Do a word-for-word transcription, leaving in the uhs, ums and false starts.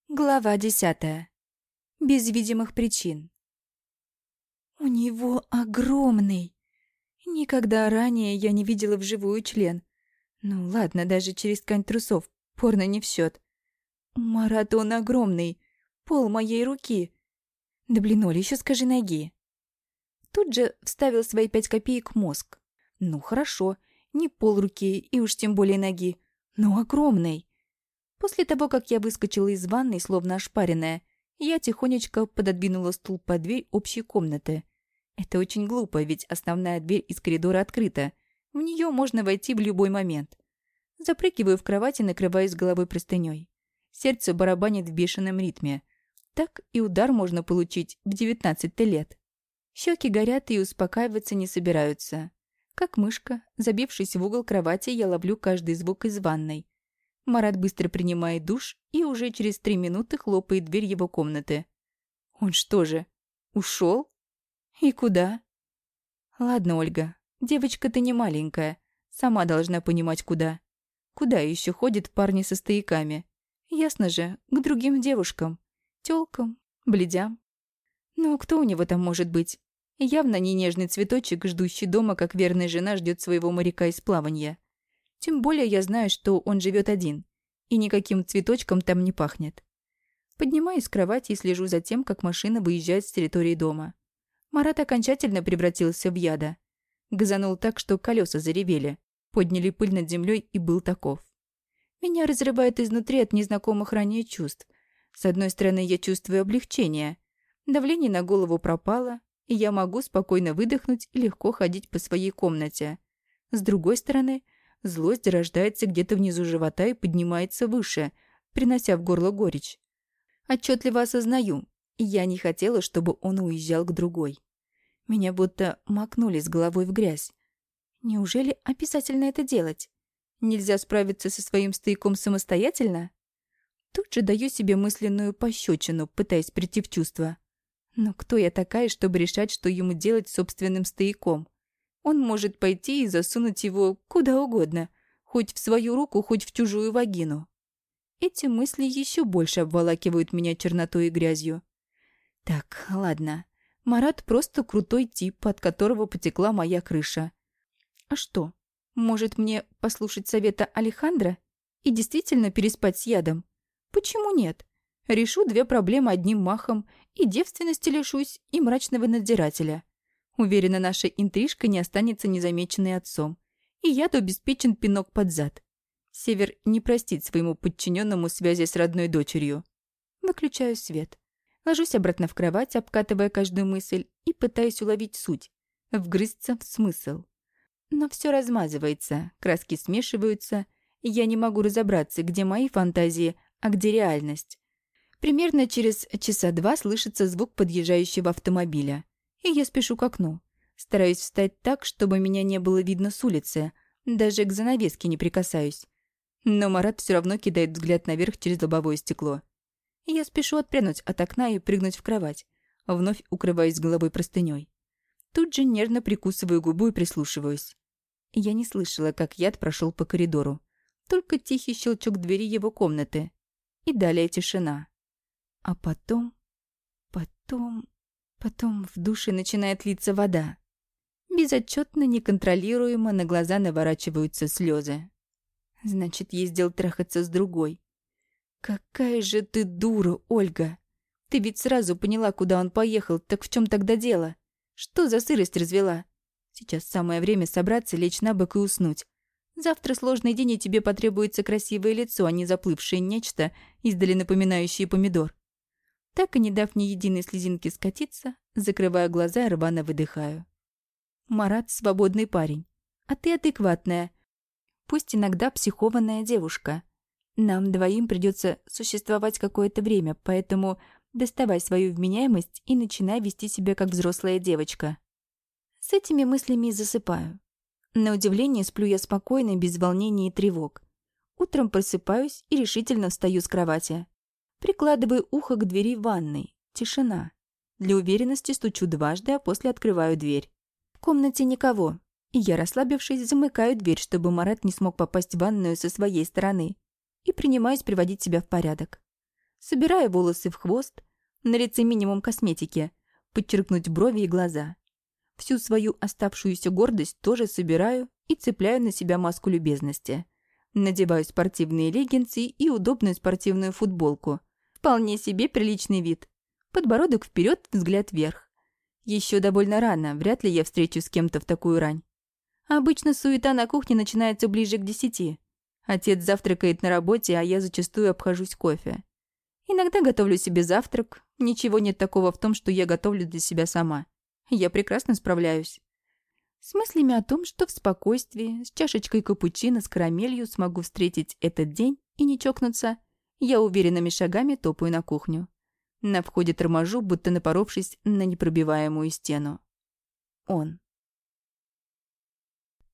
Глава десятая. Без видимых причин. У него огромный. Никогда ранее я не видела вживую член. Ну ладно, даже через ткань трусов. Порно не в счет. У Марата он огромный. Пол моей руки. Да блин, Оля, еще скажи ноги. Тут же вставил свои пять копеек мозг. Ну хорошо, не пол руки и уж тем более ноги, но огромный. После того, как я выскочила из ванной, словно ошпаренная, я тихонечко пододвинула стул под дверь общей комнаты. Это очень глупо, ведь основная дверь из коридора открыта. В нее можно войти в любой момент. Запрыгиваю в кровать и накрываюсь головой простыней. Сердце барабанит в бешеном ритме. Так и удар можно получить в девятнадцать лет. Щеки горят и успокаиваться не собираются. Как мышка, забившись в угол кровати, я ловлю каждый звук из ванной. Марат быстро принимает душ и уже через три минуты хлопает дверь его комнаты. Он что же, ушел? И куда? Ладно, Ольга, девочка ты не маленькая, сама должна понимать, куда. Куда еще ходят парни со стояками? Ясно же, к другим девушкам, тёлкам, блядям. Ну, кто у него там может быть? Явно не нежный цветочек, ждущий дома, как верная жена ждет своего моряка из плаванья. Тем более я знаю, что он живет один, и никаким цветочком там не пахнет. Поднимаюсь с кровати и слежу за тем, как машина выезжает с территории дома. Марат окончательно превратился в яда. Газанул так, что колеса заревели, подняли пыль над землей и был таков. Меня разрывает изнутри от незнакомых ранее чувств. С одной стороны, я чувствую облегчение. Давление на голову пропало, и я могу спокойно выдохнуть и легко ходить по своей комнате. С другой стороны, злость рождается где-то внизу живота и поднимается выше, принося в горло горечь. Отчетливо осознаю, я не хотела, чтобы он уезжал к другой. Меня будто макнули с головой в грязь. Неужели обязательно это делать? Нельзя справиться со своим стояком самостоятельно? Тут же даю себе мысленную пощечину, пытаясь прийти в чувство. Но кто я такая, чтобы решать, что ему делать с собственным стояком? Он может пойти и засунуть его куда угодно, хоть в свою руку, хоть в чужую вагину. Эти мысли еще больше обволакивают меня чернотой и грязью. Так, ладно. Марат просто крутой тип, от которого потекла моя крыша. А что, может мне послушать совета Алехандро и действительно переспать с ядом? Почему нет? Решу две проблемы одним махом, и девственности лишусь, и мрачного надзирателя. Уверена, наша интрижка не останется незамеченной отцом, и яд обеспечен пинок под зад. Север не простит своему подчиненному связи с родной дочерью. Выключаю свет. Ложусь обратно в кровать, обкатывая каждую мысль, и пытаюсь уловить суть, вгрызться в смысл. Но все размазывается, краски смешиваются, и я не могу разобраться, где мои фантазии, а где реальность. Примерно через часа два слышится звук подъезжающего автомобиля. И я спешу к окну. Стараюсь встать так, чтобы меня не было видно с улицы. Даже к занавеске не прикасаюсь. Но Марат все равно кидает взгляд наверх через лобовое стекло. Я спешу отпрянуть от окна и прыгнуть в кровать. Вновь укрываюсь головой простыней. Тут же нервно прикусываю губу и прислушиваюсь. Я не слышала, как яд прошел по коридору. Только тихий щелчок двери его комнаты. И далее тишина. А потом... Потом... Потом в душе начинает литься вода. Безотчетно, неконтролируемо на глаза наворачиваются слезы. Значит, ездил трахаться с другой. Какая же ты дура, Ольга! Ты ведь сразу поняла, куда он поехал, так в чем тогда дело? Что за сырость развела? Сейчас самое время собраться, лечь на бок и уснуть. Завтра сложный день, и тебе потребуется красивое лицо, а не заплывшее нечто, издали напоминающее помидор. Так и не дав ни единой слезинки скатиться, закрываю глаза и рвано выдыхаю. Марат – свободный парень, а ты адекватная, пусть иногда психованная девушка. Нам двоим придется существовать какое-то время, поэтому доставай свою вменяемость и начинай вести себя как взрослая девочка. С этими мыслями засыпаю. На удивление сплю я спокойно, без волнений и тревог. Утром просыпаюсь и решительно встаю с кровати. Прикладываю ухо к двери ванной. Тишина. Для уверенности стучу дважды, а после открываю дверь. В комнате никого, и я, расслабившись, замыкаю дверь, чтобы Марат не смог попасть в ванную со своей стороны, и принимаюсь приводить себя в порядок. Собираю волосы в хвост, на лице минимум косметики, подчеркнуть брови и глаза. Всю свою оставшуюся гордость тоже собираю и цепляю на себя маску любезности. Надеваю спортивные леггинсы и удобную спортивную футболку. Вполне себе приличный вид. Подбородок вперед, взгляд вверх. Еще довольно рано, вряд ли я встречусь с кем-то в такую рань. Обычно суета на кухне начинается ближе к десяти. Отец завтракает на работе, а я зачастую обхожусь кофе. Иногда готовлю себе завтрак. Ничего нет такого в том, что я готовлю для себя сама. Я прекрасно справляюсь. С мыслями о том, что в спокойствии, с чашечкой капучино с карамелью смогу встретить этот день и не чокнуться, я уверенными шагами топаю на кухню. На входе торможу, будто напоровшись на непробиваемую стену. Он.